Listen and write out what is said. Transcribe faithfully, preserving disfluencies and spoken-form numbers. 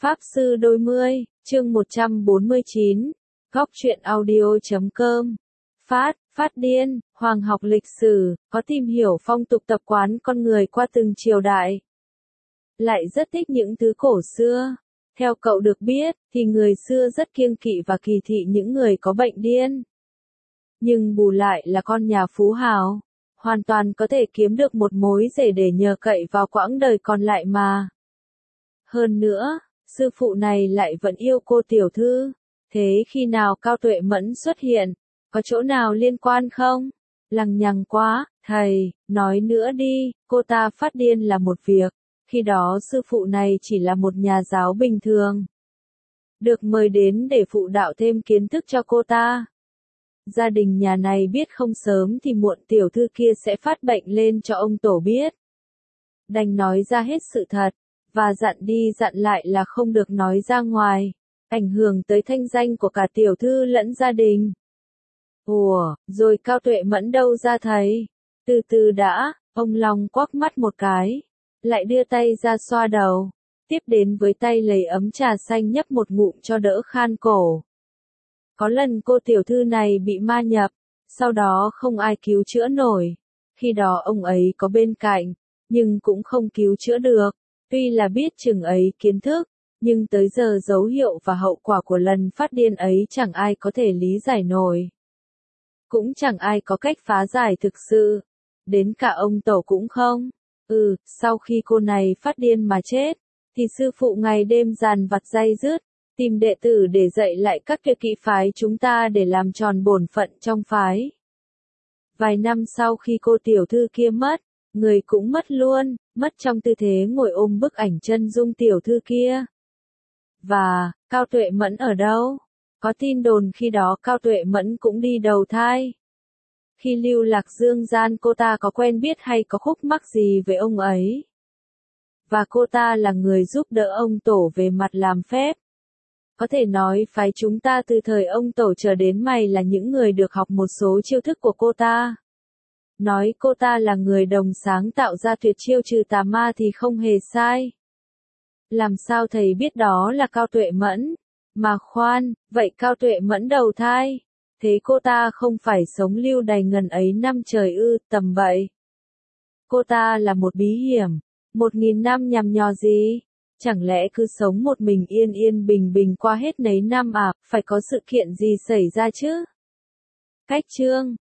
Pháp Sư Đôi Mươi, chương một trăm bốn mươi chín, góc truyện audio chấm com. Phát, phát điên, hoàng học lịch sử, có tìm hiểu phong tục tập quán con người qua từng triều đại. Lại rất thích những thứ cổ xưa. Theo cậu được biết, thì người xưa rất kiêng kỵ và kỳ thị những người có bệnh điên. Nhưng bù lại là con nhà phú hào, hoàn toàn có thể kiếm được một mối rể để nhờ cậy vào quãng đời còn lại mà. Hơn nữa, sư phụ này lại vẫn yêu cô tiểu thư. Thế khi nào Cao Tuệ Mẫn xuất hiện, có chỗ nào liên quan không? Lằng nhằng quá, thầy, nói nữa đi, cô ta phát điên là một việc, khi đó sư phụ này chỉ là một nhà giáo bình thường. Được mời đến để phụ đạo thêm kiến thức cho cô ta. Gia đình nhà này biết không sớm thì muộn tiểu thư kia sẽ phát bệnh lên cho ông tổ biết. Đành nói ra hết sự thật, và dặn đi dặn lại là không được nói ra ngoài, ảnh hưởng tới thanh danh của cả tiểu thư lẫn gia đình. Ủa, rồi Cao Tuệ Mẫn đâu ra thầy? Từ từ đã, ông Long quắc mắt một cái, lại đưa tay ra xoa đầu, tiếp đến với tay lấy ấm trà xanh nhấp một ngụm cho đỡ khan cổ. Có lần cô tiểu thư này bị ma nhập, sau đó không ai cứu chữa nổi. Khi đó ông ấy có bên cạnh, nhưng cũng không cứu chữa được. Tuy là biết chừng ấy kiến thức, nhưng tới giờ dấu hiệu và hậu quả của lần phát điên ấy chẳng ai có thể lý giải nổi. Cũng chẳng ai có cách phá giải thực sự. Đến cả ông tổ cũng không. Ừ, sau khi cô này phát điên mà chết, thì sư phụ ngày đêm dàn vặt day dứt, tìm đệ tử để dạy lại các tuyệt kỹ phái chúng ta để làm tròn bổn phận trong phái. Vài năm sau khi cô tiểu thư kia mất, người cũng mất luôn, mất trong tư thế ngồi ôm bức ảnh chân dung tiểu thư kia. Và, Cao Tuệ Mẫn ở đâu? Có tin đồn khi đó Cao Tuệ Mẫn cũng đi đầu thai. Khi lưu lạc dương gian cô ta có quen biết hay có khúc mắc gì với ông ấy. Và cô ta là người giúp đỡ ông tổ về mặt làm phép. Có thể nói phái chúng ta từ thời ông tổ trở đến mày là những người được học một số chiêu thức của cô ta. Nói cô ta là người đồng sáng tạo ra tuyệt chiêu trừ tà ma thì không hề sai. Làm sao thầy biết đó là Cao Tuệ Mẫn? Mà khoan, vậy Cao Tuệ Mẫn đầu thai? Thế cô ta không phải sống lưu đày ngần ấy năm trời ư, tầm bậy. Cô ta là một bí hiểm, một nghìn năm nhằm nhò gì? Chẳng lẽ cứ sống một mình yên yên bình bình qua hết nấy năm à, phải có sự kiện gì xảy ra chứ? Cách chương